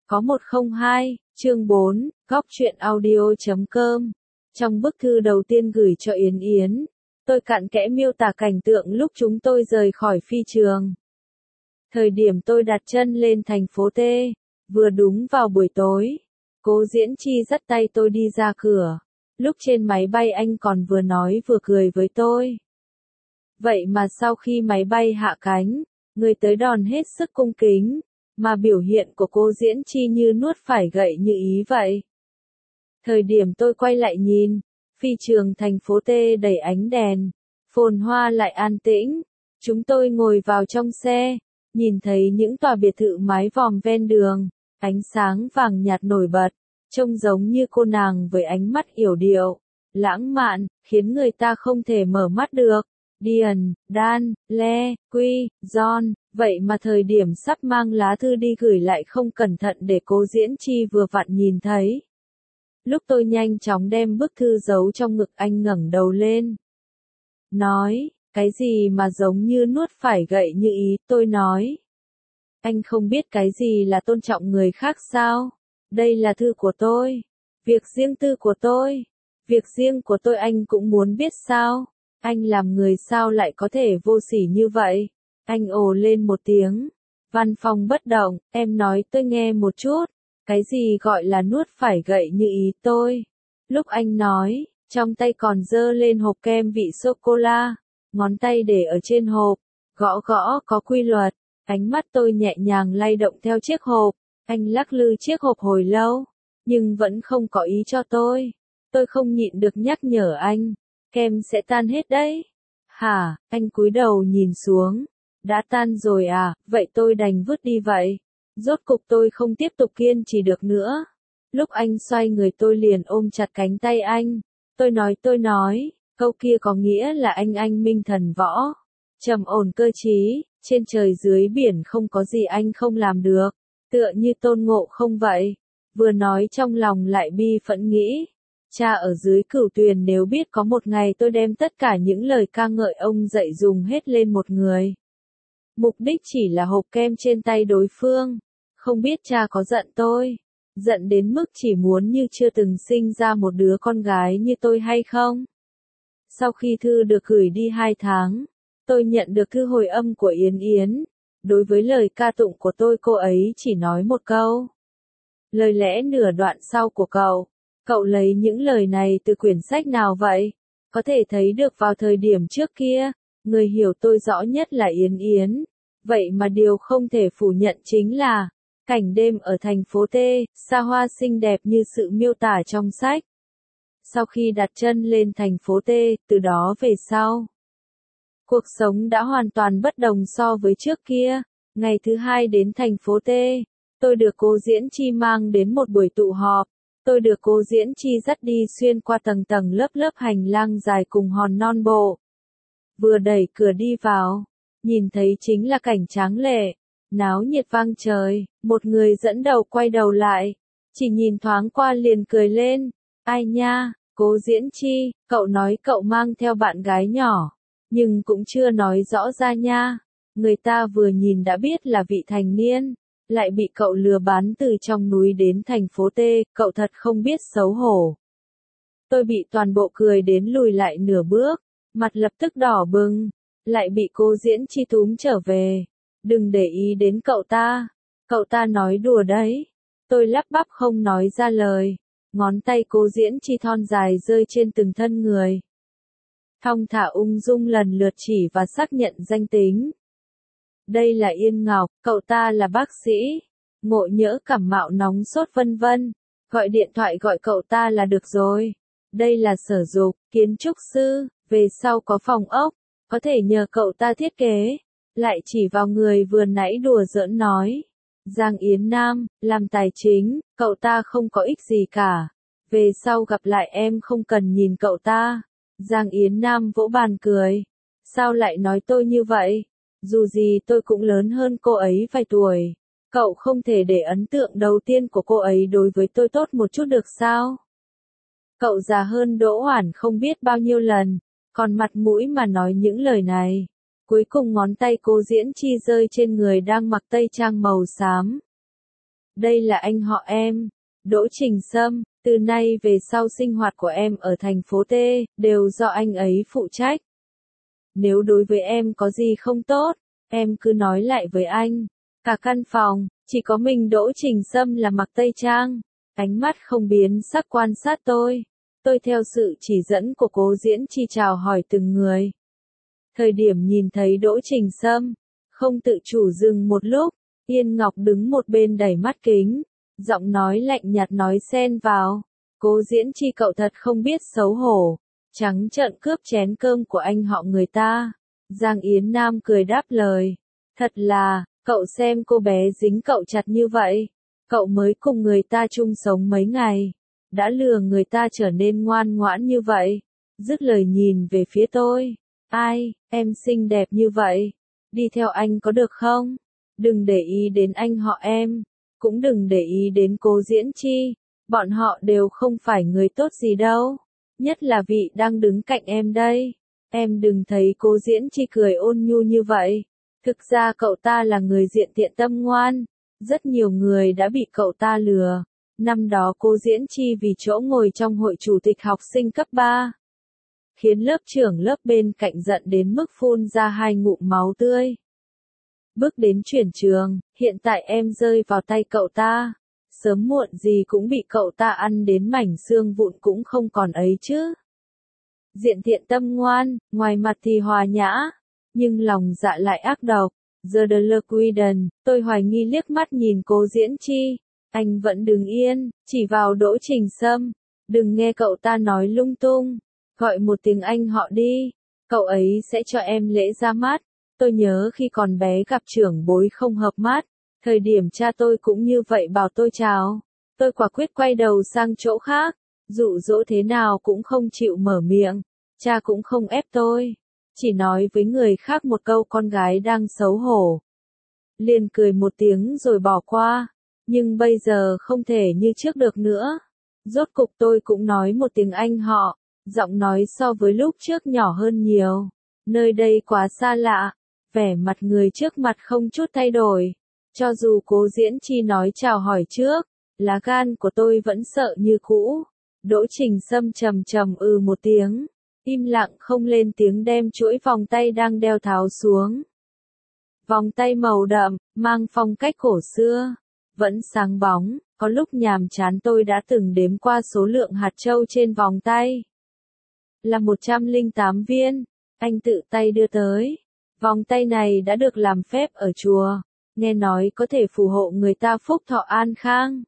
Có 102, chương 4, góc truyện audio.com. Trong bức thư đầu tiên gửi cho Yến Yến, tôi cặn kẽ miêu tả cảnh tượng lúc chúng tôi rời khỏi phi trường. Thời điểm tôi đặt chân lên thành phố T, vừa đúng vào buổi tối, Cố Diễn Chi dắt tay tôi đi ra cửa. Lúc trên máy bay anh còn vừa nói vừa cười với tôi. Vậy mà sau khi máy bay hạ cánh, người tới đón hết sức cung kính, mà biểu hiện của Cố Diễn Chi như nuốt phải gậy như ý vậy. Thời điểm tôi quay lại nhìn, phi trường thành phố T đầy ánh đèn, phồn hoa lại an tĩnh. Chúng tôi ngồi vào trong xe, nhìn thấy những tòa biệt thự mái vòm ven đường, ánh sáng vàng nhạt nổi bật, trông giống như cô nàng với ánh mắt yểu điệu, lãng mạn, khiến người ta không thể mở mắt được. Dian, Dan, Le, Quy, John, vậy mà thời điểm sắp mang lá thư đi gửi lại không cẩn thận để Cố Diễn Chi vừa vặn nhìn thấy. Lúc tôi nhanh chóng đem bức thư giấu trong ngực anh ngẩng đầu lên. Nói, cái gì mà giống như nuốt phải gậy như ý, tôi nói. Anh không biết cái gì là tôn trọng người khác sao? Đây là thư của tôi. Việc riêng tư của tôi. Việc riêng của tôi anh cũng muốn biết sao? Anh làm người sao lại có thể vô sỉ như vậy? Anh ồ lên một tiếng. Văn phòng bất động, em nói tôi nghe một chút. Cái gì gọi là nuốt phải gậy như ý tôi? Lúc anh nói, trong tay còn giơ lên hộp kem vị sô-cô-la, ngón tay để ở trên hộp, gõ gõ có quy luật. Ánh mắt tôi nhẹ nhàng lay động theo chiếc hộp. Anh lắc lư chiếc hộp hồi lâu, nhưng vẫn không có ý cho tôi. Tôi không nhịn được nhắc nhở anh. Kem sẽ tan hết đấy. Hả, anh cúi đầu nhìn xuống. Đã tan rồi à, vậy tôi đành vứt đi vậy. Rốt cục tôi không tiếp tục kiên trì được nữa. Lúc anh xoay người tôi liền ôm chặt cánh tay anh. Tôi nói, câu kia có nghĩa là anh minh thần võ. Trầm ổn cơ trí, trên trời dưới biển không có gì anh không làm được. Tựa như Tôn Ngộ Không vậy. Vừa nói trong lòng lại bi phẫn nghĩ. Cha ở dưới Cửu Tuyền nếu biết có một ngày tôi đem tất cả những lời ca ngợi ông dạy dùng hết lên một người. Mục đích chỉ là hộp kem trên tay đối phương. Không biết cha có giận tôi. Giận đến mức chỉ muốn như chưa từng sinh ra một đứa con gái như tôi hay không? Sau khi thư được gửi đi 2 tháng, tôi nhận được thư hồi âm của Yến Yến. Đối với lời ca tụng của tôi cô ấy chỉ nói một câu. Lời lẽ nửa đoạn sau của cậu. Cậu lấy những lời này từ quyển sách nào vậy? Có thể thấy được vào thời điểm trước kia, người hiểu tôi rõ nhất là Yến Yến. Vậy mà điều không thể phủ nhận chính là, cảnh đêm ở thành phố T, xa hoa xinh đẹp như sự miêu tả trong sách. Sau khi đặt chân lên thành phố T, từ đó về sau, cuộc sống đã hoàn toàn bất đồng so với trước kia. Ngày thứ 2 đến thành phố T, tôi được Cố Diễn Chi mang đến một buổi tụ họp. Tôi được Cố Diễn Chi dắt đi xuyên qua tầng tầng lớp lớp hành lang dài cùng hòn non bộ. Vừa đẩy cửa đi vào, nhìn thấy chính là cảnh tráng lệ, náo nhiệt vang trời. Một người dẫn đầu quay đầu lại, chỉ nhìn thoáng qua liền cười lên. Ai nha, Cố Diễn Chi, cậu nói cậu mang theo bạn gái nhỏ, nhưng cũng chưa nói rõ ra nha. Người ta vừa nhìn đã biết là vị thành niên. Lại bị cậu lừa bán từ trong núi đến thành phố T, cậu thật không biết xấu hổ. Tôi bị toàn bộ cười đến lùi lại nửa bước, mặt lập tức đỏ bừng, lại bị Cố Diễn Chi túm trở về. Đừng để ý đến cậu ta nói đùa đấy. Tôi lắp bắp không nói ra lời, ngón tay Cố Diễn Chi thon dài rơi trên từng thân người. Thong thả ung dung lần lượt chỉ và xác nhận danh tính. Đây là Yên Ngọc, cậu ta là bác sĩ, ngộ nhỡ cảm mạo nóng sốt vân vân, gọi điện thoại gọi cậu ta là được rồi. Đây là Sở Dục, kiến trúc sư, về sau có phòng ốc, có thể nhờ cậu ta thiết kế. Lại chỉ vào người vừa nãy đùa giỡn nói. Giang Yến Nam, làm tài chính, cậu ta không có ích gì cả. Về sau gặp lại em không cần nhìn cậu ta. Giang Yến Nam vỗ bàn cười. Sao lại nói tôi như vậy? Dù gì tôi cũng lớn hơn cô ấy vài tuổi. Cậu không thể để ấn tượng đầu tiên của cô ấy đối với tôi tốt một chút được sao? Cậu già hơn Đỗ Hoản không biết bao nhiêu lần, còn mặt mũi mà nói những lời này. Cuối cùng ngón tay Cố Diễn Chi rơi trên người đang mặc tây trang màu xám. Đây là anh họ em, Đỗ Trình Sâm, từ nay về sau sinh hoạt của em ở thành phố T, đều do anh ấy phụ trách. Nếu đối với em có gì không tốt, em cứ nói lại với anh. Cả căn phòng, chỉ có mình Đỗ Trình Sâm là mặc tây trang, ánh mắt không biến sắc quan sát tôi. Tôi theo sự chỉ dẫn của Cố Diễn Chi chào hỏi từng người. Thời điểm nhìn thấy Đỗ Trình Sâm, không tự chủ dừng một lúc, Yên Ngọc đứng một bên đẩy mắt kính, giọng nói lạnh nhạt nói xen vào. Cố Diễn Chi cậu thật không biết xấu hổ, trắng trợn cướp chén cơm của anh họ người ta. Giang Yến Nam cười đáp lời. Thật là, cậu xem cô bé dính cậu chặt như vậy. Cậu mới cùng người ta chung sống mấy ngày, đã lừa người ta trở nên ngoan ngoãn như vậy. Dứt lời nhìn về phía tôi. Ai, em xinh đẹp như vậy. Đi theo anh có được không? Đừng để ý đến anh họ em. Cũng đừng để ý đến Cố Diễn Chi. Bọn họ đều không phải người tốt gì đâu. Nhất là vị đang đứng cạnh em đây. Em đừng thấy Cố Diễn Chi cười ôn nhu như vậy. Thực ra cậu ta là người diện tiện tâm ngoan. Rất nhiều người đã bị cậu ta lừa. Năm đó Cố Diễn Chi vì chỗ ngồi trong hội chủ tịch học sinh cấp 3. Khiến lớp trưởng lớp bên cạnh giận đến mức phun ra 2 ngụm máu tươi. Bước đến chuyển trường, hiện tại em rơi vào tay cậu ta. Sớm muộn gì cũng bị cậu ta ăn đến mảnh xương vụn cũng không còn ấy chứ. Diện thiện tâm ngoan, ngoài mặt thì hòa nhã, nhưng lòng dạ lại ác độc. Giờ de Le Quiden, tôi hoài nghi liếc mắt nhìn Cố Diễn Chi. Anh vẫn đứng yên, chỉ vào Đỗ Trình Sâm. Đừng nghe cậu ta nói lung tung. Gọi một tiếng anh họ đi. Cậu ấy sẽ cho em lễ ra mắt. Tôi nhớ khi còn bé gặp trưởng bối không hợp mắt. Thời điểm cha tôi cũng như vậy bảo tôi chào. Tôi quả quyết quay đầu sang chỗ khác. Dụ dỗ thế nào cũng không chịu mở miệng. Cha cũng không ép tôi. Chỉ nói với người khác một câu con gái đang xấu hổ. Liền cười một tiếng rồi bỏ qua. Nhưng bây giờ không thể như trước được nữa. Rốt cục tôi cũng nói một tiếng anh họ. Giọng nói so với lúc trước nhỏ hơn nhiều. Nơi đây quá xa lạ. Vẻ mặt người trước mặt không chút thay đổi. Cho dù Cố Diễn Chi nói chào hỏi trước, lá gan của tôi vẫn sợ như cũ. Đỗ Trình Sâm trầm trầm một tiếng. Im lặng không lên tiếng đem chuỗi vòng tay đang đeo tháo xuống. Vòng tay màu đậm, mang phong cách cổ xưa. Vẫn sáng bóng, có lúc nhàm chán tôi đã từng đếm qua số lượng hạt châu trên vòng tay. Là 108 viên, anh tự tay đưa tới. Vòng tay này đã được làm phép ở chùa, nghe nói có thể phù hộ người ta phúc thọ an khang.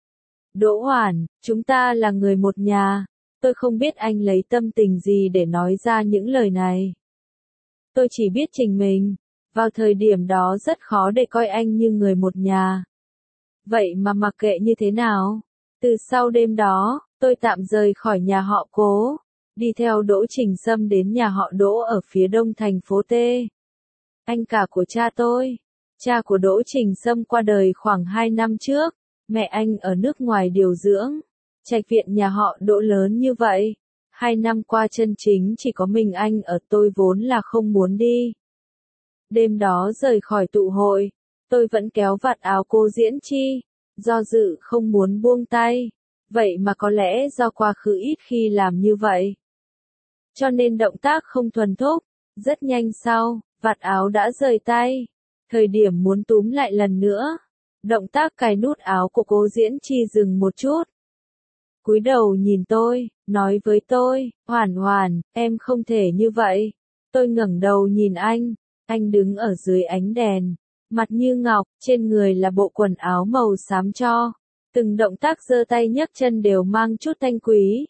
Đỗ Hoản, chúng ta là người một nhà. Tôi không biết anh lấy tâm tình gì để nói ra những lời này. Tôi chỉ biết Trình mình, vào thời điểm đó rất khó để coi anh như người một nhà. Vậy mà mặc kệ như thế nào, từ sau đêm đó, tôi tạm rời khỏi nhà họ Cố, đi theo Đỗ Trình Sâm đến nhà họ Đỗ ở phía đông thành phố T. Anh cả của cha tôi, cha của Đỗ Trình Sâm qua đời khoảng 2 năm trước, mẹ anh ở nước ngoài điều dưỡng. Trạch viện nhà họ Đỗ lớn như vậy, 2 năm qua chân chính chỉ có mình anh ở, tôi vốn là không muốn đi. Đêm đó rời khỏi tụ hội, tôi vẫn kéo vạt áo Cố Diễn Chi, do dự không muốn buông tay. Vậy mà có lẽ do quá khứ ít khi làm như vậy, cho nên động tác không thuần thục. Rất nhanh sau, vạt áo đã rời tay. Thời điểm muốn túm lại lần nữa, động tác cài nút áo của Cố Diễn Chi dừng một chút. Cúi đầu nhìn tôi, nói với tôi, Hoản Hoản, em không thể như vậy. Tôi ngẩng đầu nhìn anh đứng ở dưới ánh đèn, mặt như ngọc, trên người là bộ quần áo màu xám cho. Từng động tác giơ tay nhấc chân đều mang chút thanh quý.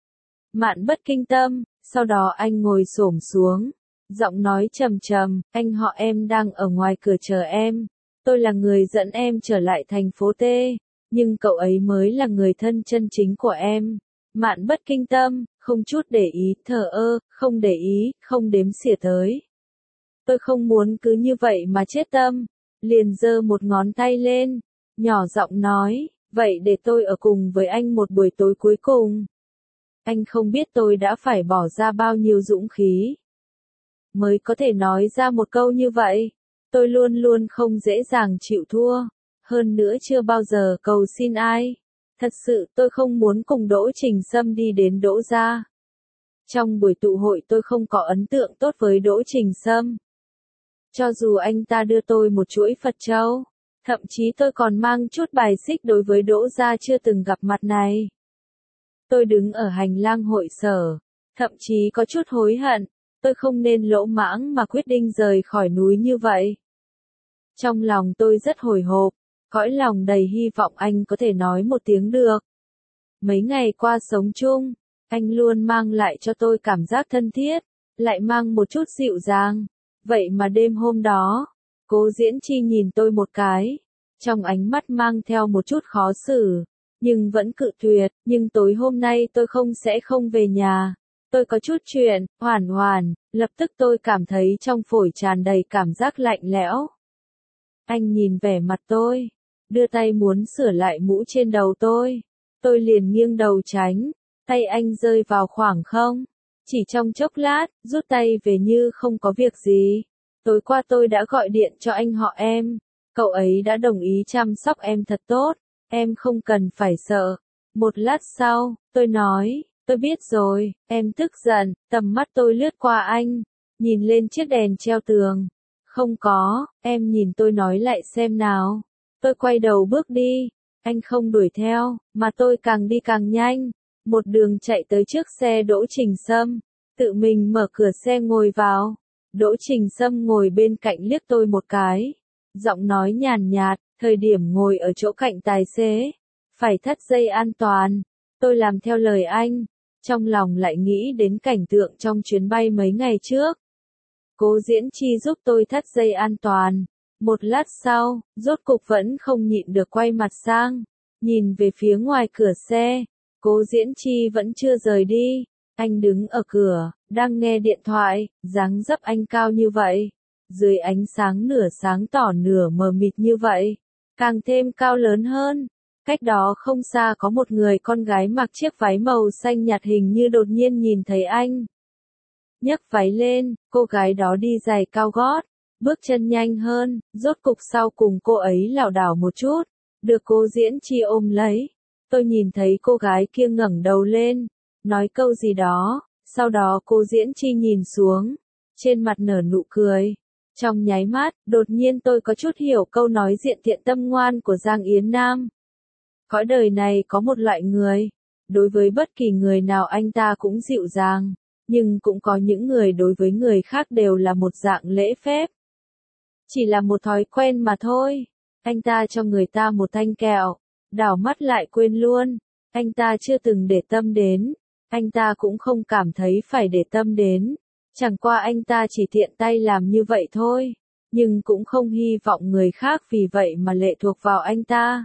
Mạn bất kinh tâm, sau đó anh ngồi xổm xuống, giọng nói trầm trầm, anh họ em đang ở ngoài cửa chờ em. Tôi là người dẫn em trở lại thành phố T, nhưng cậu ấy mới là người thân chân chính của em. Mạn bất kinh tâm, không chút để ý, thờ ơ, không để ý, không đếm xỉa tới. Tôi không muốn cứ như vậy mà chết tâm, liền giơ một ngón tay lên, nhỏ giọng nói, vậy để tôi ở cùng với anh một buổi tối cuối cùng. Anh không biết tôi đã phải bỏ ra bao nhiêu dũng khí mới có thể nói ra một câu như vậy. Tôi luôn luôn không dễ dàng chịu thua. Hơn nữa chưa bao giờ cầu xin ai. Thật sự tôi không muốn cùng Đỗ Trình Sâm đi đến Đỗ gia. Trong buổi tụ hội tôi không có ấn tượng tốt với Đỗ Trình Sâm. Cho dù anh ta đưa tôi một chuỗi Phật châu, thậm chí tôi còn mang chút bài xích đối với Đỗ gia chưa từng gặp mặt này. Tôi đứng ở hành lang hội sở, thậm chí có chút hối hận, tôi không nên lỗ mãng mà quyết định rời khỏi núi như vậy. Trong lòng tôi rất hồi hộp, cõi lòng đầy hy vọng anh có thể nói một tiếng được. Mấy ngày qua sống chung, anh luôn mang lại cho tôi cảm giác thân thiết, lại mang một chút dịu dàng. Vậy mà đêm hôm đó, Cố Diễn Chi nhìn tôi một cái, trong ánh mắt mang theo một chút khó xử, nhưng vẫn cự tuyệt, nhưng tối hôm nay tôi không về nhà. Tôi có chút chuyện, Hoàn Hoàn, lập tức tôi cảm thấy trong phổi tràn đầy cảm giác lạnh lẽo. Anh nhìn vẻ mặt tôi, đưa tay muốn sửa lại mũ trên đầu tôi liền nghiêng đầu tránh, tay anh rơi vào khoảng không. Chỉ trong chốc lát, rút tay về như không có việc gì. Tối qua tôi đã gọi điện cho anh họ em, cậu ấy đã đồng ý chăm sóc em thật tốt, em không cần phải sợ. Một lát sau, tôi nói, tôi biết rồi, em tức giận, tầm mắt tôi lướt qua anh, nhìn lên chiếc đèn treo tường. Không có, em nhìn tôi nói lại xem nào. Tôi quay đầu bước đi, anh không đuổi theo, mà tôi càng đi càng nhanh. Một đường chạy tới trước xe Đỗ Trình Sâm, tự mình mở cửa xe ngồi vào. Đỗ Trình Sâm ngồi bên cạnh liếc tôi một cái, giọng nói nhàn nhạt, thời điểm ngồi ở chỗ cạnh tài xế, phải thắt dây an toàn. Tôi làm theo lời anh, trong lòng lại nghĩ đến cảnh tượng trong chuyến bay mấy ngày trước. Cố Diễn Chi giúp tôi thắt dây an toàn. Một lát sau, rốt cục vẫn không nhịn được quay mặt sang, nhìn về phía ngoài cửa xe. Cố Diễn Chi vẫn chưa rời đi, anh đứng ở cửa, đang nghe điện thoại, dáng dấp anh cao như vậy, dưới ánh sáng nửa sáng tỏ nửa mờ mịt như vậy, càng thêm cao lớn hơn. Cách đó không xa có một người con gái mặc chiếc váy màu xanh nhạt hình như đột nhiên nhìn thấy anh. Nhấc váy lên, cô gái đó đi giày cao gót, bước chân nhanh hơn, rốt cục sau cùng cô ấy lảo đảo một chút, được Cố Diễn Chi ôm lấy. Tôi nhìn thấy cô gái kia ngẩng đầu lên, nói câu gì đó, sau đó Cố Diễn Chi nhìn xuống, trên mặt nở nụ cười. Trong nháy mắt, đột nhiên tôi có chút hiểu câu nói diện thiện tâm ngoan của Giang Yến Nam. Cõi đời này có một loại người, đối với bất kỳ người nào anh ta cũng dịu dàng, nhưng cũng có những người đối với người khác đều là một dạng lễ phép. Chỉ là một thói quen mà thôi. Anh ta cho người ta một thanh kẹo, đảo mắt lại quên luôn. Anh ta chưa từng để tâm đến, anh ta cũng không cảm thấy phải để tâm đến. Chẳng qua anh ta chỉ tiện tay làm như vậy thôi, nhưng cũng không hy vọng người khác vì vậy mà lệ thuộc vào anh ta.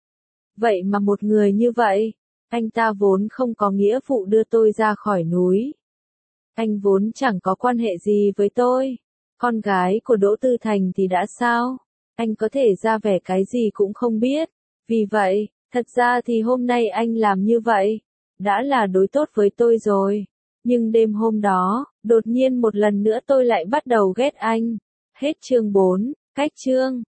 Vậy mà một người như vậy, anh ta vốn không có nghĩa vụ đưa tôi ra khỏi núi. Anh vốn chẳng có quan hệ gì với tôi. Con gái của Đỗ Tư Thành thì đã sao? Anh có thể ra vẻ cái gì cũng không biết. Vì vậy, thật ra thì hôm nay anh làm như vậy, đã là đối tốt với tôi rồi. Nhưng đêm hôm đó, đột nhiên một lần nữa tôi lại bắt đầu ghét anh. Hết chương 4, cách chương.